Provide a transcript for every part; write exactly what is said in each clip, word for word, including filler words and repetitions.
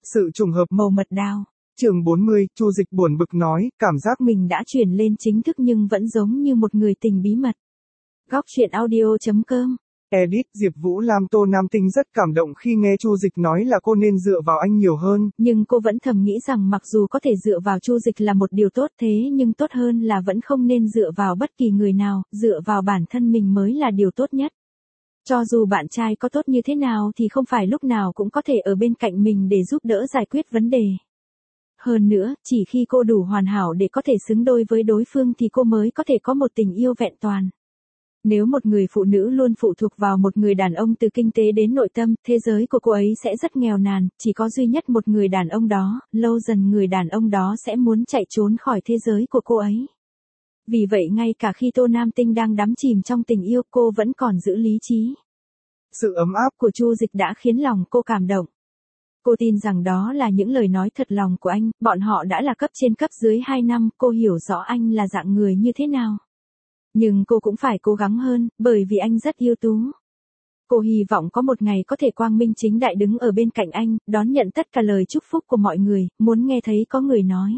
Sự trùng hợp màu mật đào. Chương bốn mươi, Chu Dịch buồn bực nói, cảm giác mình đã chuyển lên chính thức nhưng vẫn giống như một người tình bí mật. Góc truyện audio chấm com. Edit Diệp Vũ Lam Tô Nam Tinh rất cảm động khi nghe Chu Dịch nói là cô nên dựa vào anh nhiều hơn. Nhưng cô vẫn thầm nghĩ rằng mặc dù có thể dựa vào Chu Dịch là một điều tốt thế nhưng tốt hơn là vẫn không nên dựa vào bất kỳ người nào, dựa vào bản thân mình mới là điều tốt nhất. Cho dù bạn trai có tốt như thế nào thì không phải lúc nào cũng có thể ở bên cạnh mình để giúp đỡ giải quyết vấn đề. Hơn nữa, chỉ khi cô đủ hoàn hảo để có thể xứng đôi với đối phương thì cô mới có thể có một tình yêu vẹn toàn. Nếu một người phụ nữ luôn phụ thuộc vào một người đàn ông từ kinh tế đến nội tâm, thế giới của cô ấy sẽ rất nghèo nàn, chỉ có duy nhất một người đàn ông đó, lâu dần người đàn ông đó sẽ muốn chạy trốn khỏi thế giới của cô ấy. Vì vậy ngay cả khi Tô Nam Tinh đang đắm chìm trong tình yêu, cô vẫn còn giữ lý trí. Sự ấm áp của Chu Dịch đã khiến lòng cô cảm động. Cô tin rằng đó là những lời nói thật lòng của anh, bọn họ đã là cấp trên cấp dưới hai năm, cô hiểu rõ anh là dạng người như thế nào. Nhưng cô cũng phải cố gắng hơn, bởi vì anh rất ưu tú. Cô hy vọng có một ngày có thể quang minh chính đại đứng ở bên cạnh anh, đón nhận tất cả lời chúc phúc của mọi người, muốn nghe thấy có người nói.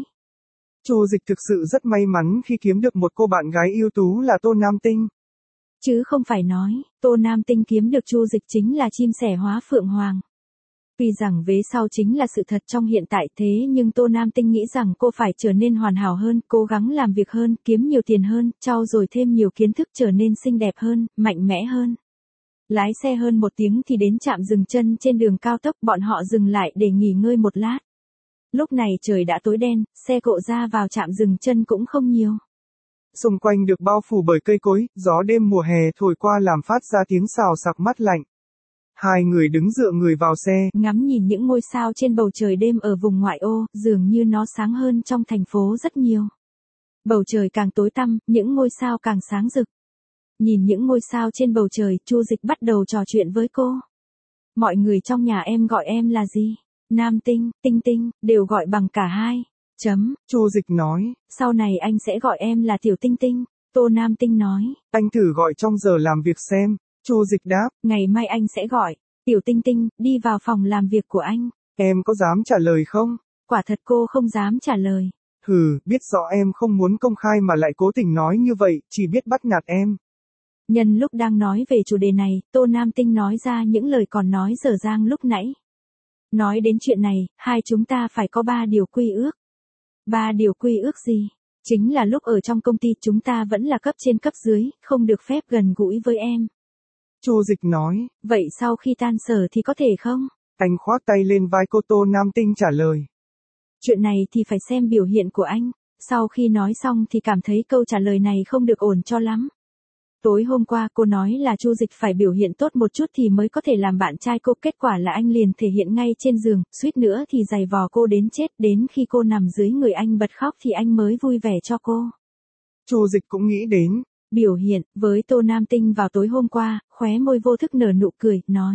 Chu Dịch thực sự rất may mắn khi kiếm được một cô bạn gái ưu tú là Tô Nam Tinh. Chứ không phải nói, Tô Nam Tinh kiếm được Chu Dịch chính là chim sẻ hóa phượng hoàng. Tuy rằng vế sau chính là sự thật trong hiện tại thế nhưng Tô Nam Tinh nghĩ rằng cô phải trở nên hoàn hảo hơn, cố gắng làm việc hơn, kiếm nhiều tiền hơn, trau dồi thêm nhiều kiến thức trở nên xinh đẹp hơn, mạnh mẽ hơn. Lái xe hơn một tiếng thì đến trạm dừng chân trên đường cao tốc, bọn họ dừng lại để nghỉ ngơi một lát. Lúc này trời đã tối đen, xe cộ ra vào trạm dừng chân cũng không nhiều. Xung quanh được bao phủ bởi cây cối, gió đêm mùa hè thổi qua làm phát ra tiếng xào xạc mát lạnh. Hai người đứng dựa người vào xe, ngắm nhìn những ngôi sao trên bầu trời đêm ở vùng ngoại ô, dường như nó sáng hơn trong thành phố rất nhiều. Bầu trời càng tối tăm, những ngôi sao càng sáng rực. Nhìn những ngôi sao trên bầu trời, Chu Dịch bắt đầu trò chuyện với cô. Mọi người trong nhà em gọi em là gì? Nam Tinh, Tinh Tinh, đều gọi bằng cả hai. Chấm. Chu Dịch nói. Sau này anh sẽ gọi em là Tiểu Tinh Tinh. Tô Nam Tinh nói. Anh thử gọi trong giờ làm việc xem. Chu Dịch đáp. Ngày mai anh sẽ gọi. Tiểu Tinh Tinh, đi vào phòng làm việc của anh. Em có dám trả lời không? Quả thật cô không dám trả lời. Hừ, biết rõ em không muốn công khai mà lại cố tình nói như vậy, chỉ biết bắt nạt em. Nhân lúc đang nói về chủ đề này, Tô Nam Tinh nói ra những lời còn nói dở dang lúc nãy. Nói đến chuyện này, hai chúng ta phải có ba điều quy ước. Ba điều quy ước gì? Chính là lúc ở trong công ty chúng ta vẫn là cấp trên cấp dưới, không được phép gần gũi với em. Chu Dịch nói. Vậy sau khi tan sở thì có thể không? Anh khoác tay lên vai cô. Tô Nam Tinh trả lời. Chuyện này thì phải xem biểu hiện của anh. Sau khi nói xong thì cảm thấy câu trả lời này không được ổn cho lắm. Tối hôm qua cô nói là Chu Dịch phải biểu hiện tốt một chút thì mới có thể làm bạn trai cô, kết quả là anh liền thể hiện ngay trên giường, suýt nữa thì giày vò cô đến chết, đến khi cô nằm dưới người anh bật khóc thì anh mới vui vẻ cho cô. Chu Dịch cũng nghĩ đến biểu hiện với Tô Nam Tinh vào tối hôm qua, khóe môi vô thức nở nụ cười, nói.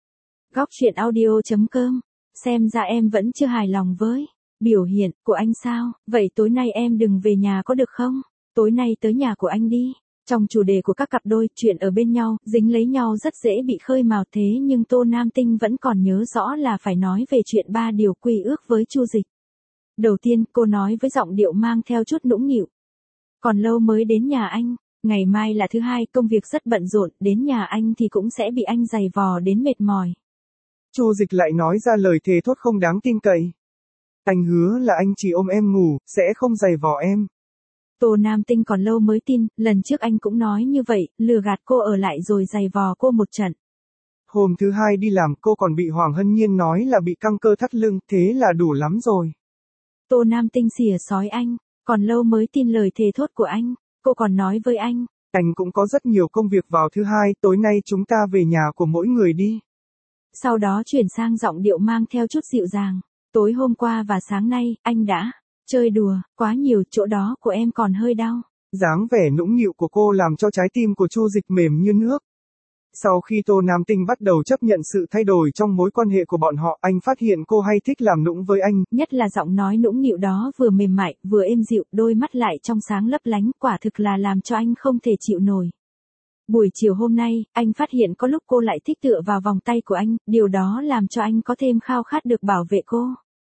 Góc truyện audio chấm com, xem ra em vẫn chưa hài lòng với biểu hiện của anh sao, vậy tối nay em đừng về nhà có được không? Tối nay tới nhà của anh đi. Trong chủ đề của các cặp đôi, chuyện ở bên nhau, dính lấy nhau rất dễ bị khơi mào thế nhưng Tô Nam Tinh vẫn còn nhớ rõ là phải nói về chuyện ba điều quy ước với Chu Dịch. Đầu tiên, cô nói với giọng điệu mang theo chút nũng nịu. Còn lâu mới đến nhà anh, ngày mai là thứ hai, công việc rất bận rộn, đến nhà anh thì cũng sẽ bị anh giày vò đến mệt mỏi. Chu Dịch lại nói ra lời thề thốt không đáng tin cậy. Anh hứa là anh chỉ ôm em ngủ, sẽ không giày vò em. Tô Nam Tinh còn lâu mới tin, lần trước anh cũng nói như vậy, lừa gạt cô ở lại rồi giày vò cô một trận. Hôm thứ hai đi làm cô còn bị Hoàng Hân Nhiên nói là bị căng cơ thắt lưng, thế là đủ lắm rồi. Tô Nam Tinh xỉa sói anh, còn lâu mới tin lời thề thốt của anh, cô còn nói với anh. Anh cũng có rất nhiều công việc vào thứ hai, tối nay chúng ta về nhà của mỗi người đi. Sau đó chuyển sang giọng điệu mang theo chút dịu dàng. Tối hôm qua và sáng nay, anh đã chơi đùa quá nhiều, chỗ đó của em còn hơi đau. Dáng vẻ nũng nịu của cô làm cho trái tim của Chu Dịch mềm như nước. Sau khi Tô Nam Tinh bắt đầu chấp nhận sự thay đổi trong mối quan hệ của bọn họ, anh phát hiện cô hay thích làm nũng với anh. Nhất là giọng nói nũng nịu đó vừa mềm mại, vừa êm dịu, đôi mắt lại trong sáng lấp lánh, quả thực là làm cho anh không thể chịu nổi. Buổi chiều hôm nay, anh phát hiện có lúc cô lại thích tựa vào vòng tay của anh, điều đó làm cho anh có thêm khao khát được bảo vệ cô.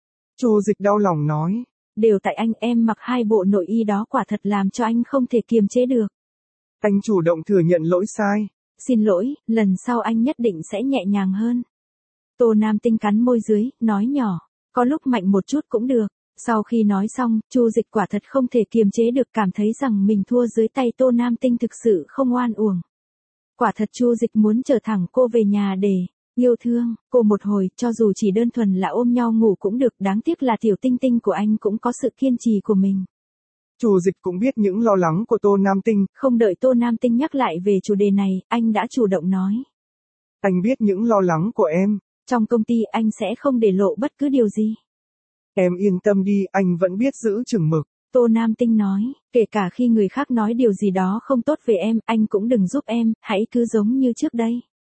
Chu Dịch đau lòng nói. Đều tại anh, em mặc hai bộ nội y đó quả thật làm cho anh không thể kiềm chế được. Anh chủ động thừa nhận lỗi sai. Xin lỗi, lần sau anh nhất định sẽ nhẹ nhàng hơn. Tô Nam Tinh cắn môi dưới, nói nhỏ, có lúc mạnh một chút cũng được. Sau khi nói xong, Chu Dịch quả thật không thể kiềm chế được, cảm thấy rằng mình thua dưới tay Tô Nam Tinh thực sự không oan uổng. Quả thật Chu Dịch muốn chở thẳng cô về nhà để yêu thương cô một hồi, cho dù chỉ đơn thuần là ôm nhau ngủ cũng được, đáng tiếc là tiểu Tinh Tinh của anh cũng có sự kiên trì của mình. Chu Dịch cũng biết những lo lắng của Tô Nam Tinh. Không đợi Tô Nam Tinh nhắc lại về chủ đề này, anh đã chủ động nói. Anh biết những lo lắng của em. Trong công ty anh sẽ không để lộ bất cứ điều gì. Em yên tâm đi, anh vẫn biết giữ chừng mực. Tô Nam Tinh nói, kể cả khi người khác nói điều gì đó không tốt về em, anh cũng đừng giúp em, hãy cứ giống như trước đây.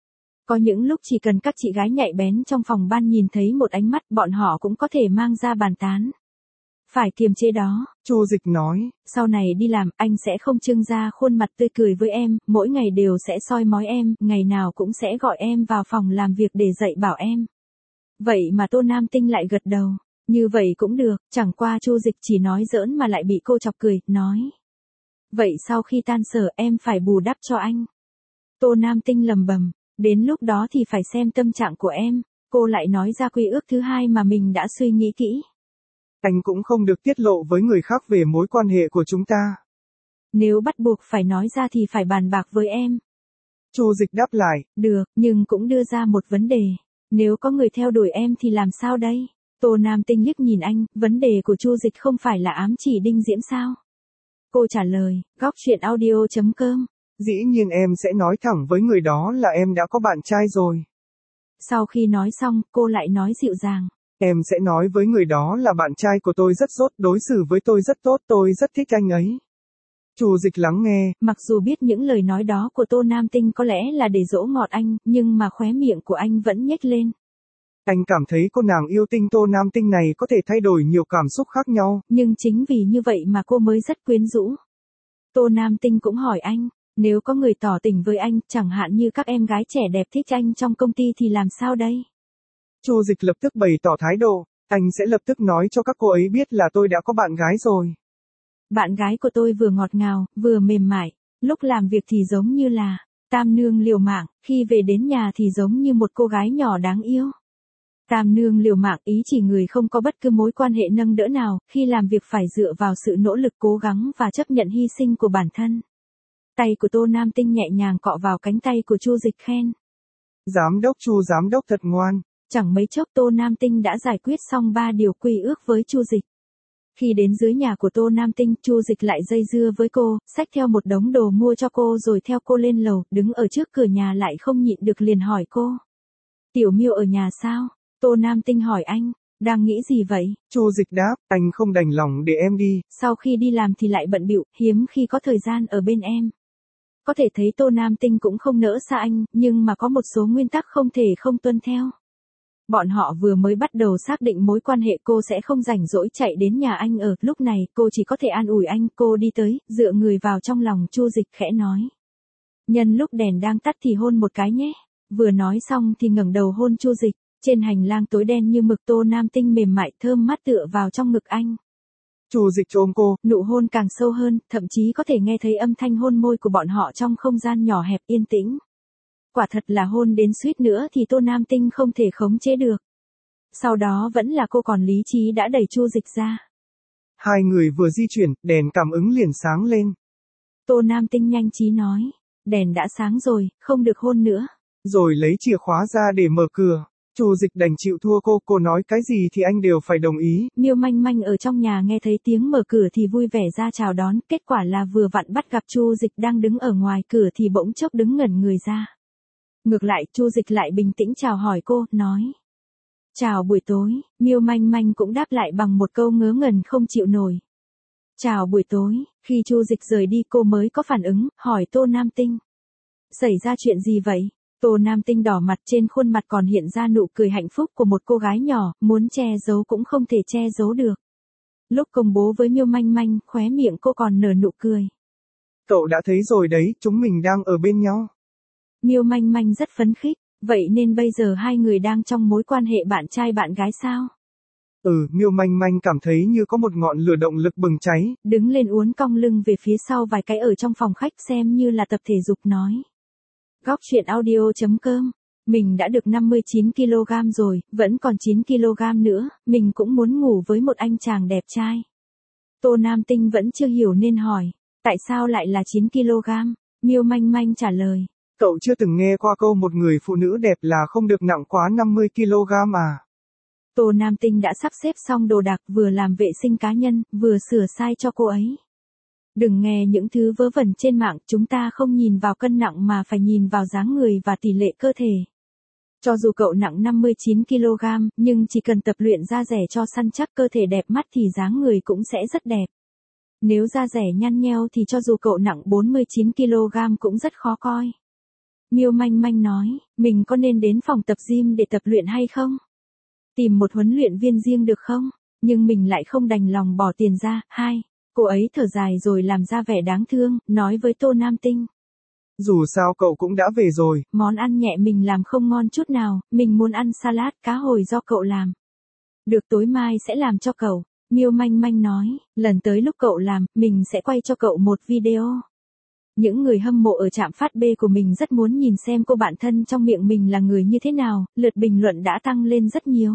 Có những lúc chỉ cần các chị gái nhạy bén trong phòng ban nhìn thấy một ánh mắt, bọn họ cũng có thể mang ra bàn tán. Phải kiềm chế đó. Chu Dịch nói. Sau này đi làm, anh sẽ không trưng ra khuôn mặt tươi cười với em, mỗi ngày đều sẽ soi mói em, ngày nào cũng sẽ gọi em vào phòng làm việc để dạy bảo em. Vậy mà Tô Nam Tinh lại gật đầu. Như vậy cũng được, chẳng qua Chu Dịch chỉ nói giỡn mà lại bị cô chọc cười, nói. Vậy sau khi tan sở em phải bù đắp cho anh. Tô Nam Tinh lầm bầm, đến lúc đó thì phải xem tâm trạng của em. Cô lại nói ra quy ước thứ hai mà mình đã suy nghĩ kỹ. Anh cũng không được tiết lộ với người khác về mối quan hệ của chúng ta. Nếu bắt buộc phải nói ra thì phải bàn bạc với em. Chu Dịch đáp lại. Được, nhưng cũng đưa ra một vấn đề. Nếu có người theo đuổi em thì làm sao đây? Tô Nam Tinh liếc nhìn anh, vấn đề của Chu Dịch không phải là ám chỉ Đinh Diễm sao? Cô trả lời, góc truyện audio chấm com. Dĩ nhiên em sẽ nói thẳng với người đó là em đã có bạn trai rồi. Sau khi nói xong, cô lại nói dịu dàng. Em sẽ nói với người đó là bạn trai của tôi rất tốt, đối xử với tôi rất tốt, tôi rất thích anh ấy. Chu Dịch lắng nghe. Mặc dù biết những lời nói đó của Tô Nam Tinh có lẽ là để dỗ ngọt anh, nhưng mà khóe miệng của anh vẫn nhếch lên. Anh cảm thấy cô nàng yêu tinh Tô Nam Tinh này có thể thay đổi nhiều cảm xúc khác nhau. Nhưng chính vì như vậy mà cô mới rất quyến rũ. Tô Nam Tinh cũng hỏi anh, nếu có người tỏ tình với anh, chẳng hạn như các em gái trẻ đẹp thích anh trong công ty thì làm sao đây? Chu Dịch lập tức bày tỏ thái độ, anh sẽ lập tức nói cho các cô ấy biết là tôi đã có bạn gái rồi. Bạn gái của tôi vừa ngọt ngào, vừa mềm mại, lúc làm việc thì giống như là tam nương liều mạng, khi về đến nhà thì giống như một cô gái nhỏ đáng yêu. Tam nương liều mạng ý chỉ người không có bất cứ mối quan hệ nâng đỡ nào, khi làm việc phải dựa vào sự nỗ lực cố gắng và chấp nhận hy sinh của bản thân. Tay của Tô Nam Tinh nhẹ nhàng cọ vào cánh tay của Chu Dịch khen. Giám đốc Chu giám đốc thật ngoan. Chẳng mấy chốc Tô Nam Tinh đã giải quyết xong ba điều quy ước với Chu Dịch. Khi đến dưới nhà của Tô Nam Tinh, Chu Dịch lại dây dưa với cô, xách theo một đống đồ mua cho cô rồi theo cô lên lầu, đứng ở trước cửa nhà lại không nhịn được liền hỏi cô. Tiểu Miêu ở nhà sao? Tô Nam Tinh hỏi anh, đang nghĩ gì vậy? Chu Dịch đáp, anh không đành lòng để em đi. Sau khi đi làm thì lại bận bịu, hiếm khi có thời gian ở bên em. Có thể thấy Tô Nam Tinh cũng không nỡ xa anh, nhưng mà có một số nguyên tắc không thể không tuân theo. Bọn họ vừa mới bắt đầu xác định mối quan hệ, cô sẽ không rảnh rỗi chạy đến nhà anh ở, lúc này cô chỉ có thể an ủi anh. Cô đi tới, dựa người vào trong lòng Chu Dịch khẽ nói. Nhân lúc đèn đang tắt thì hôn một cái nhé. Vừa nói xong thì ngẩng đầu hôn Chu Dịch. Trên hành lang tối đen như mực, Tô Nam Tinh mềm mại thơm mát tựa vào trong ngực anh. Chu Dịch ôm cô, nụ hôn càng sâu hơn, thậm chí có thể nghe thấy âm thanh hôn môi của bọn họ trong không gian nhỏ hẹp yên tĩnh. Quả thật là hôn đến suýt nữa thì Tô Nam Tinh không thể khống chế được. Sau đó vẫn là cô còn lý trí đã đẩy Chu Dịch ra. Hai người vừa di chuyển, đèn cảm ứng liền sáng lên. Tô Nam Tinh nhanh trí nói, đèn đã sáng rồi, không được hôn nữa. Rồi lấy chìa khóa ra để mở cửa. Chu Dịch đành chịu thua cô, cô nói cái gì thì anh đều phải đồng ý. Miêu Manh Manh ở trong nhà nghe thấy tiếng mở cửa thì vui vẻ ra chào đón, kết quả là vừa vặn bắt gặp Chu Dịch đang đứng ở ngoài cửa thì bỗng chốc đứng ngẩn người ra. Ngược lại, Chu Dịch lại bình tĩnh chào hỏi cô, nói. Chào buổi tối, Miêu Manh Manh cũng đáp lại bằng một câu ngớ ngẩn không chịu nổi. Chào buổi tối, khi Chu Dịch rời đi cô mới có phản ứng, hỏi Tô Nam Tinh. Xảy ra chuyện gì vậy? Tô Nam Tinh đỏ mặt, trên khuôn mặt còn hiện ra nụ cười hạnh phúc của một cô gái nhỏ, muốn che giấu cũng không thể che giấu được. Lúc công bố với Miêu Manh Manh, khóe miệng cô còn nở nụ cười. Cậu đã thấy rồi đấy, chúng mình đang ở bên nhau. Miêu Manh Manh rất phấn khích, vậy nên bây giờ hai người đang trong mối quan hệ bạn trai bạn gái sao? Ừ, Miêu Manh Manh cảm thấy như có một ngọn lửa động lực bừng cháy. Đứng lên uốn cong lưng về phía sau vài cái ở trong phòng khách xem như là tập thể dục nói. Góc truyện audio.com. Mình đã được năm mươi chín ki lô gam rồi, vẫn còn chín ki lô gam nữa, mình cũng muốn ngủ với một anh chàng đẹp trai. Tô Nam Tinh vẫn chưa hiểu nên hỏi, tại sao lại là chín ki lô gam? Miêu Manh Manh trả lời. Cậu chưa từng nghe qua câu một người phụ nữ đẹp là không được nặng quá năm mươi ki lô gam à? Tô Nam Tinh đã sắp xếp xong đồ đạc vừa làm vệ sinh cá nhân, vừa sửa sai cho cô ấy. Đừng nghe những thứ vớ vẩn trên mạng, chúng ta không nhìn vào cân nặng mà phải nhìn vào dáng người và tỷ lệ cơ thể. Cho dù cậu nặng năm mươi chín ki lô gam, nhưng chỉ cần tập luyện da dẻ cho săn chắc cơ thể đẹp mắt thì dáng người cũng sẽ rất đẹp. Nếu da dẻ nhăn nheo thì cho dù cậu nặng bốn mươi chín ki lô gam cũng rất khó coi. Miêu Manh Manh nói, mình có nên đến phòng tập gym để tập luyện hay không? Tìm một huấn luyện viên riêng được không? Nhưng mình lại không đành lòng bỏ tiền ra. Hai, cô ấy thở dài rồi làm ra vẻ đáng thương, nói với Tô Nam Tinh. Dù sao cậu cũng đã về rồi. Món ăn nhẹ mình làm không ngon chút nào, mình muốn ăn salad cá hồi do cậu làm. Được, tối mai sẽ làm cho cậu. Miêu Manh Manh nói, lần tới lúc cậu làm, mình sẽ quay cho cậu một video. Những người hâm mộ ở trạm phát B của mình rất muốn nhìn xem cô bạn thân trong miệng mình là người như thế nào, lượt bình luận đã tăng lên rất nhiều.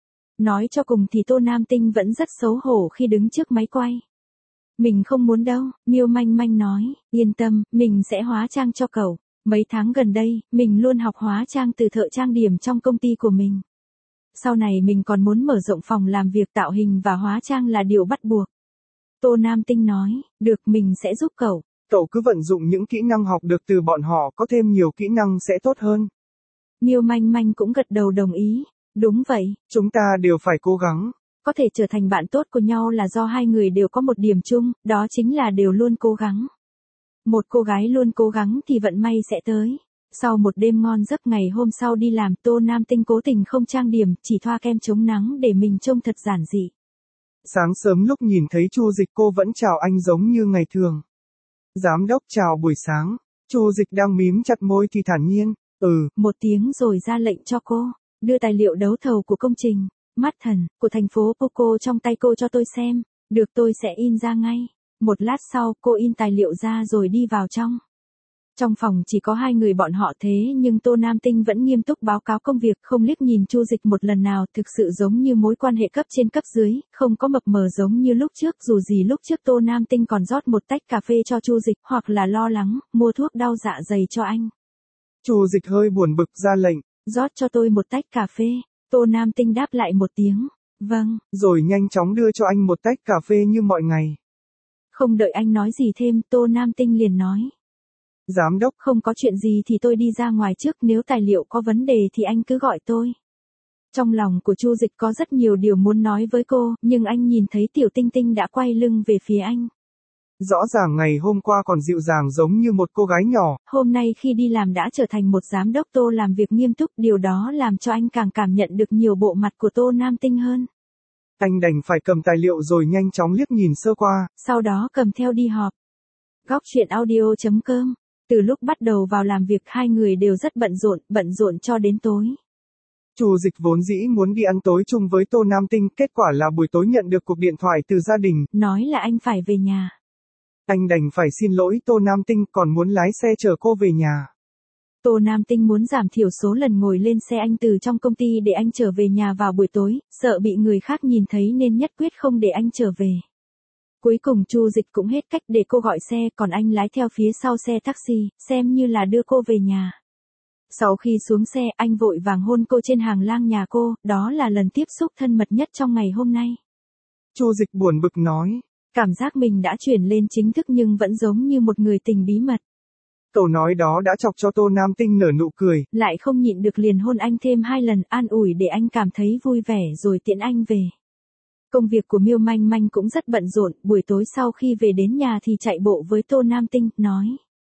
Nói cho cùng thì Tô Nam Tinh vẫn rất xấu hổ khi đứng trước máy quay. Mình không muốn đâu, Miêu Manh Manh nói, yên tâm, mình sẽ hóa trang cho cậu. Mấy tháng gần đây, mình luôn học hóa trang từ thợ trang điểm trong công ty của mình. Sau này mình còn muốn mở rộng phòng làm việc, tạo hình và hóa trang là điều bắt buộc. Tô Nam Tinh nói, được, mình sẽ giúp cậu. Cậu cứ vận dụng những kỹ năng học được từ bọn họ, có thêm nhiều kỹ năng sẽ tốt hơn. Miêu Manh Manh cũng gật đầu đồng ý. Đúng vậy. Chúng ta đều phải cố gắng. Có thể trở thành bạn tốt của nhau là do hai người đều có một điểm chung, đó chính là đều luôn cố gắng. Một cô gái luôn cố gắng thì vận may sẽ tới. Sau một đêm ngon giấc ngày hôm sau đi làm, Tô Nam Tinh cố tình không trang điểm, chỉ thoa kem chống nắng để mình trông thật giản dị. Sáng sớm lúc nhìn thấy Chu Dịch cô vẫn chào anh giống như ngày thường. Giám đốc chào buổi sáng. Chu Dịch đang mím chặt môi thì thản nhiên, ừ, một tiếng rồi ra lệnh cho cô, đưa tài liệu đấu thầu của công trình, mắt thần, của thành phố Poco trong tay cô cho tôi xem, được tôi sẽ in ra ngay. Một lát sau cô in tài liệu ra rồi đi vào trong. Trong phòng chỉ có hai người bọn họ thế nhưng Tô Nam Tinh vẫn nghiêm túc báo cáo công việc, không liếc nhìn Chu Dịch một lần nào, thực sự giống như mối quan hệ cấp trên cấp dưới, không có mập mờ giống như lúc trước, dù gì lúc trước Tô Nam Tinh còn rót một tách cà phê cho Chu Dịch, hoặc là lo lắng, mua thuốc đau dạ dày cho anh. Chu Dịch hơi buồn bực ra lệnh, rót cho tôi một tách cà phê. Tô Nam Tinh đáp lại một tiếng, vâng, rồi nhanh chóng đưa cho anh một tách cà phê như mọi ngày. Không đợi anh nói gì thêm, Tô Nam Tinh liền nói. Giám đốc, không có chuyện gì thì tôi đi ra ngoài trước, nếu tài liệu có vấn đề thì anh cứ gọi tôi. Trong lòng của Chu Dịch có rất nhiều điều muốn nói với cô, nhưng anh nhìn thấy Tiểu Tinh Tinh đã quay lưng về phía anh. Rõ ràng ngày hôm qua còn dịu dàng giống như một cô gái nhỏ. Hôm nay khi đi làm đã trở thành một giám đốc. Tô làm việc nghiêm túc, điều đó làm cho anh càng cảm nhận được nhiều bộ mặt của Tô Nam Tinh hơn. Anh đành phải cầm tài liệu rồi nhanh chóng liếc nhìn sơ qua. Sau đó cầm theo đi họp. Góc truyện audio.com. Từ lúc bắt đầu vào làm việc hai người đều rất bận rộn, bận rộn cho đến tối. Chu Dịch vốn dĩ muốn đi ăn tối chung với Tô Nam Tinh, kết quả là buổi tối nhận được cuộc điện thoại từ gia đình. Nói là anh phải về nhà. Anh đành phải xin lỗi Tô Nam Tinh, còn muốn lái xe chở cô về nhà. Tô Nam Tinh muốn giảm thiểu số lần ngồi lên xe anh từ trong công ty để anh trở về nhà vào buổi tối, sợ bị người khác nhìn thấy nên nhất quyết không để anh trở về. Cuối cùng Chu Dịch cũng hết cách để cô gọi xe, còn anh lái theo phía sau xe taxi, xem như là đưa cô về nhà. Sau khi xuống xe, anh vội vàng hôn cô trên hàng lang nhà cô, đó là lần tiếp xúc thân mật nhất trong ngày hôm nay. Chu Dịch buồn bực nói. Cảm giác mình đã chuyển lên chính thức nhưng vẫn giống như một người tình bí mật. Câu nói đó đã chọc cho Tô Nam Tinh nở nụ cười. Lại không nhịn được liền hôn anh thêm hai lần, an ủi để anh cảm thấy vui vẻ rồi tiễn anh về. Công việc của Miêu Manh Manh cũng rất bận rộn, buổi tối sau khi về đến nhà thì chạy bộ với Tô Nam Tinh, nói.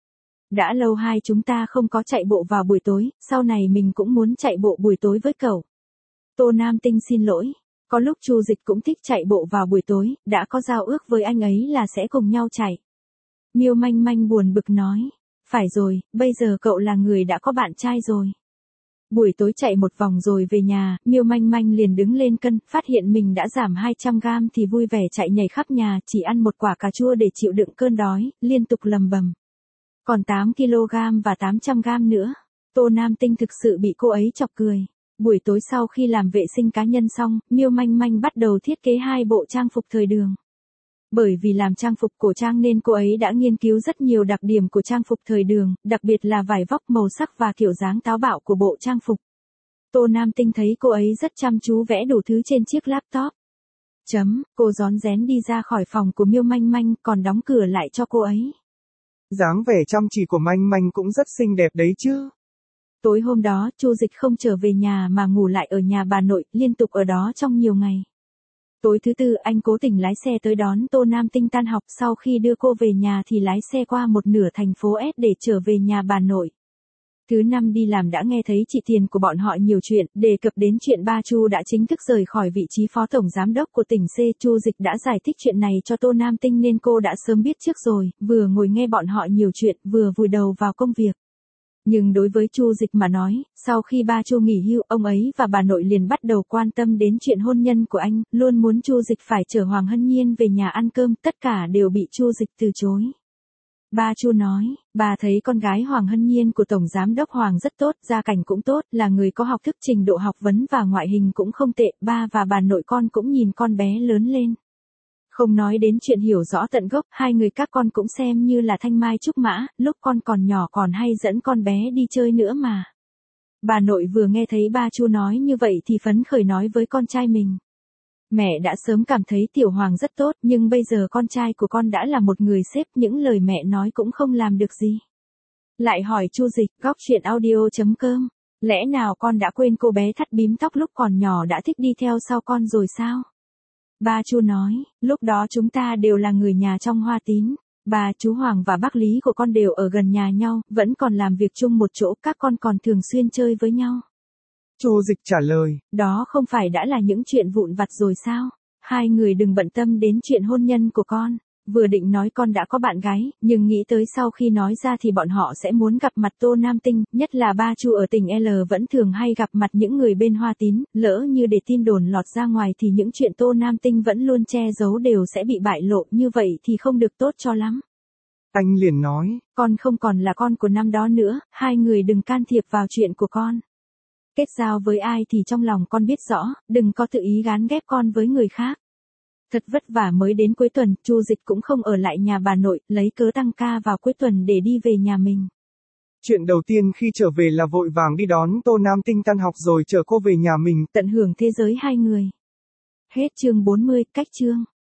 Đã lâu hai chúng ta không có chạy bộ vào buổi tối, sau này mình cũng muốn chạy bộ buổi tối với cậu. Tô Nam Tinh xin lỗi. Có lúc Chu Dịch cũng thích chạy bộ vào buổi tối, đã có giao ước với anh ấy là sẽ cùng nhau chạy. Miêu Manh Manh buồn bực nói. Phải rồi, bây giờ cậu là người đã có bạn trai rồi. Buổi tối chạy một vòng rồi về nhà, Miêu Manh Manh liền đứng lên cân, phát hiện mình đã giảm hai trăm gam thì vui vẻ chạy nhảy khắp nhà, chỉ ăn một quả cà chua để chịu đựng cơn đói, liên tục lầm bầm. Còn tám ki lô gam và tám trăm gam nữa. Tô Nam Tinh thực sự bị cô ấy chọc cười. Buổi tối sau khi làm vệ sinh cá nhân xong, Miêu Manh Manh bắt đầu thiết kế hai bộ trang phục thời đường. Bởi vì làm trang phục cổ trang nên cô ấy đã nghiên cứu rất nhiều đặc điểm của trang phục thời đường, đặc biệt là vải vóc màu sắc và kiểu dáng táo bạo của bộ trang phục. Tô Nam Tinh thấy cô ấy rất chăm chú vẽ đủ thứ trên chiếc laptop. Chấm, cô rón rén đi ra khỏi phòng của Miêu Manh Manh, còn đóng cửa lại cho cô ấy. Dáng vẻ chăm chỉ của Manh Manh cũng rất xinh đẹp đấy chứ. Tối hôm đó, Chu Dịch không trở về nhà mà ngủ lại ở nhà bà nội, liên tục ở đó trong nhiều ngày. Tối thứ tư anh cố tình lái xe tới đón Tô Nam Tinh tan học, sau khi đưa cô về nhà thì lái xe qua một nửa thành phố S để trở về nhà bà nội. Thứ năm đi làm đã nghe thấy chị Tiền của bọn họ nhiều chuyện, đề cập đến chuyện ba Chu đã chính thức rời khỏi vị trí phó tổng giám đốc của tỉnh C. Chu Dịch đã giải thích chuyện này cho Tô Nam Tinh nên cô đã sớm biết trước rồi, vừa ngồi nghe bọn họ nhiều chuyện, vừa vùi đầu vào công việc. Nhưng đối với Chu Dịch mà nói, sau khi ba Chu nghỉ hưu, ông ấy và bà nội liền bắt đầu quan tâm đến chuyện hôn nhân của anh, luôn muốn Chu Dịch phải chở Hoàng Hân Nhiên về nhà ăn cơm, tất cả đều bị Chu Dịch từ chối. Ba Chu nói, bà thấy con gái Hoàng Hân Nhiên của Tổng Giám đốc Hoàng rất tốt, gia cảnh cũng tốt, là người có học thức, trình độ học vấn và ngoại hình cũng không tệ, ba và bà nội con cũng nhìn con bé lớn lên. Không nói đến chuyện hiểu rõ tận gốc, hai người các con cũng xem như là thanh mai trúc mã, lúc con còn nhỏ còn hay dẫn con bé đi chơi nữa mà. Bà nội vừa nghe thấy ba Chu nói như vậy thì phấn khởi nói với con trai mình. Mẹ đã sớm cảm thấy Tiểu Hoàng rất tốt, nhưng bây giờ con trai của con đã là một người sếp, những lời mẹ nói cũng không làm được gì. Lại hỏi Chu Dịch, góc chuyện audio chấm com, lẽ nào con đã quên cô bé thắt bím tóc lúc còn nhỏ đã thích đi theo sau con rồi sao? Ba Chu nói, lúc đó chúng ta đều là người nhà trong Hoa Tín. Bà, chú Hoàng và bác Lý của con đều ở gần nhà nhau, vẫn còn làm việc chung một chỗ, các con còn thường xuyên chơi với nhau. Chu Dịch trả lời, đó không phải đã là những chuyện vụn vặt rồi sao? Hai người đừng bận tâm đến chuyện hôn nhân của con. Vừa định nói con đã có bạn gái, nhưng nghĩ tới sau khi nói ra thì bọn họ sẽ muốn gặp mặt Tô Nam Tinh, nhất là ba Chu ở tỉnh L vẫn thường hay gặp mặt những người bên Hoa Tín, lỡ như để tin đồn lọt ra ngoài thì những chuyện Tô Nam Tinh vẫn luôn che giấu đều sẽ bị bại lộ, như vậy thì không được tốt cho lắm. Anh liền nói, con không còn là con của năm đó nữa, hai người đừng can thiệp vào chuyện của con. Kết giao với ai thì trong lòng con biết rõ, đừng có tự ý gán ghép con với người khác. Thật vất vả mới đến cuối tuần, Chu Dịch cũng không ở lại nhà bà nội, lấy cớ tăng ca vào cuối tuần để đi về nhà mình. Chuyện đầu tiên khi trở về là vội vàng đi đón Tô Nam Tinh tan học rồi chở cô về nhà mình, tận hưởng thế giới hai người. Hết chương bốn mươi, cách chương.